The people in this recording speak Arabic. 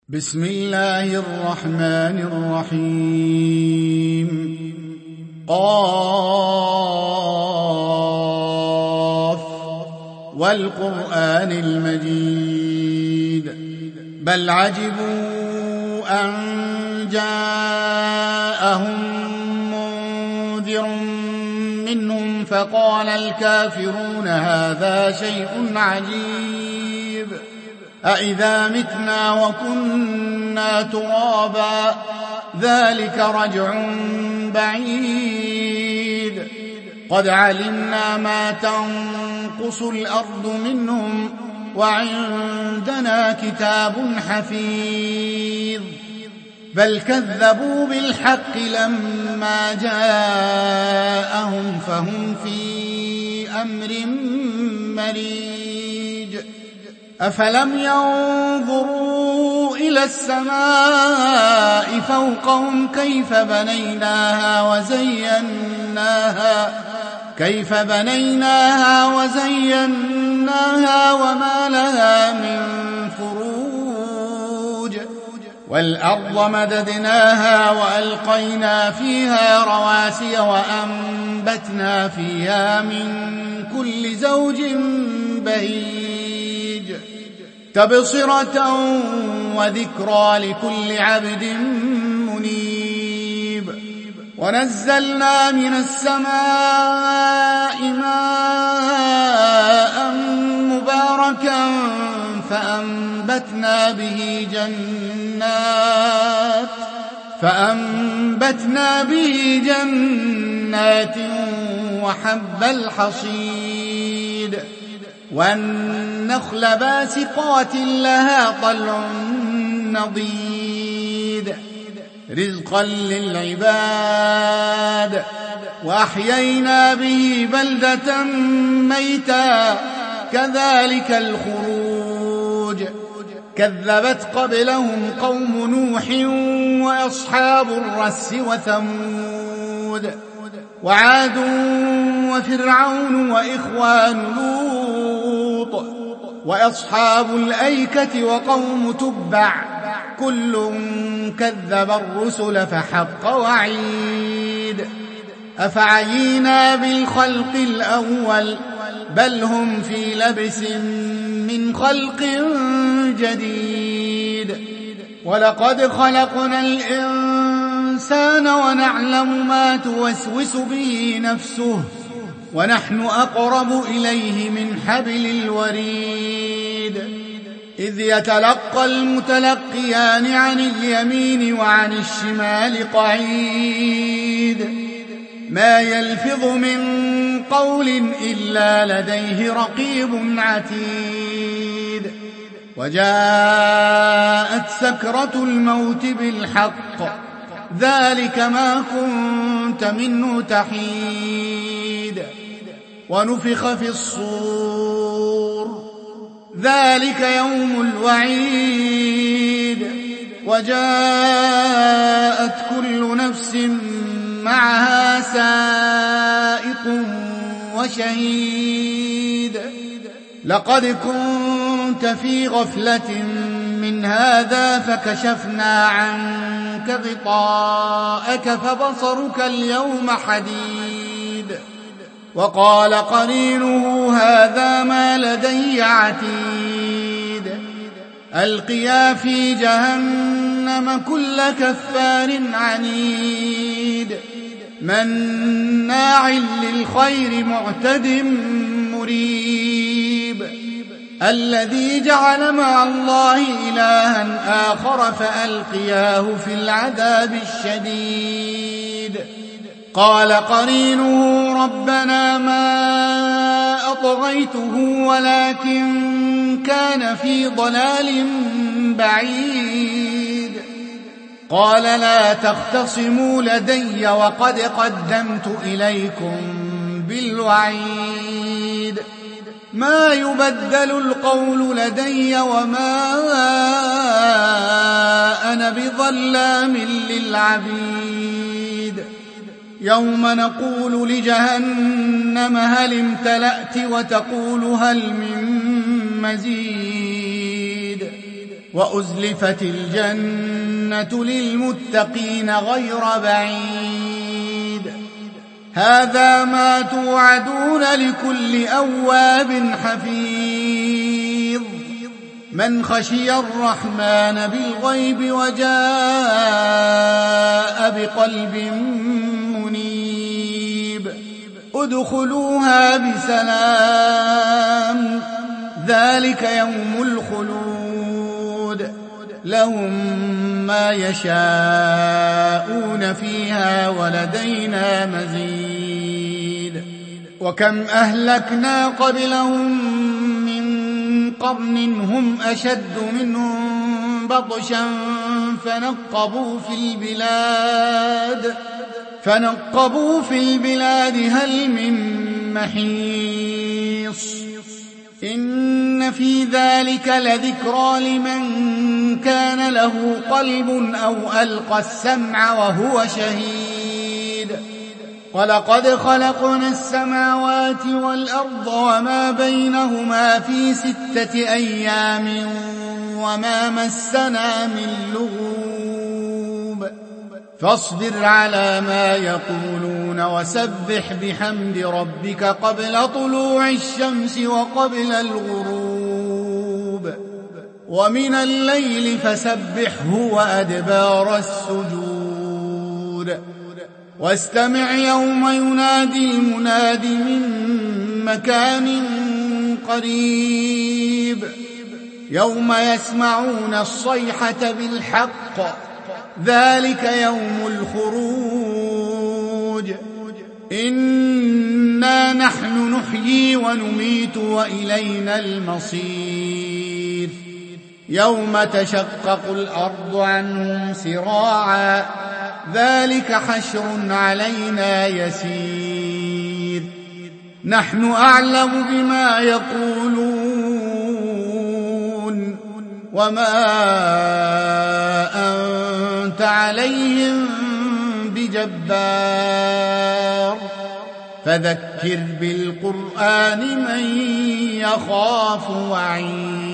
بسم الله الرحمن الرحيم قاف والقرآن المجيد بل عجبوا أن جاءهم منذر منهم فقال الكافرون هذا شيء عجيب أإذا متنا وكنا ترابا ذلك رجع بعيد قد علمنا ما تنقص الأرض منهم وعندنا كتاب حفيظ بل كذبوا بالحق لما جاءهم فهم في أمر مريج أفلم ينظروا إلى السماء فوقهم كيف بنيناها وزيناها وما لها من فروج والأرض مددناها وألقينا فيها رواسي وأنبتنا فيها من كل زوج بهيج تبصرة وذكرى لكل عبد منيب ونزلنا من السماء ماء مباركا فأنبتنا به جنات وحب الحصيد والنخل باسقات لها طلع نضيد رزقا للعباد وأحيينا به بلدة ميتا كذلك الخروج كذبت قبلهم قوم نوح وأصحاب الرس وثمود وعاد وفرعون وإخوان لوط وأصحاب الأيكة وقوم تبع كل كذب الرسل فحق وعيد أفعينا بالخلق الأول بل هم في لبس من خلق جديد ولقد خلقنا الإنسان ونعلم ما توسوس به نفسه ونحن أقرب إليه من حبل الوريد إذ يتلقى المتلقيان عن اليمين وعن الشمال قعيد ما يلفظ من قول إلا لديه رقيب عتيد وجاءت سكرة الموت بالحق ذلك ما كنت منه تحيد ونفخ في الصور ذلك يوم الوعيد وجاءت كل نفس معها سائق وشهيد لقد كنت في غفلة من هذا فكشفنا عنك غطاءك فبصرك اليوم حديد وقال قرينه هذا ما لدي عتيد ألقيا في جهنم كل كفار عنيد مناع للخير معتد مريب الذي جعل مع الله إلها آخر فألقياه في العذاب الشديد قال قرينه ربنا ما أطغيته ولكن كان في ضلال بعيد قال لا تختصموا لدي وقد قدمت إليكم بالوعيد ما يبدل القول لدي وما أنا بظلام للعبيد يوم نقول لجهنم هل امتلأت وتقول هل من مزيد وأزلفت الجنة للمتقين غير بعيد هذا ما توعدون لكل أواب حفيظ من خشي الرحمن بالغيب وجاء بقلب منيب ادخلوها بسلام ذلك يوم الخلود لهم ما يشاءون فيها ولدينا مزيد وكم أهلكنا قبلهم من قرن هم أشد منهم بطشا فنقبوا في البلاد هل من محيص إن في ذلك لذكرى لمن كان له قلب أو ألقى السمع وهو شهيد ولقد خلقنا السماوات والأرض وما بينهما في 6 أيام وما مسنا من لغوب فاصبر على ما يقولون وسبح بحمد ربك قبل طلوع الشمس وقبل الغروب ومن الليل فسبحه وأدبار السجود واستمع يوم ينادي المناد من مكان قريب يوم يسمعون الصيحة بالحق ذلك يوم الخروج إنا نحن نحيي ونميت وإلينا المصير يوم تشقق الأرض عنهم سراعا ذلك حشر علينا يسير نحن أعلم بما يقولون وما أنت عليهم بجبار فذكر بالقرآن من يخاف وعيد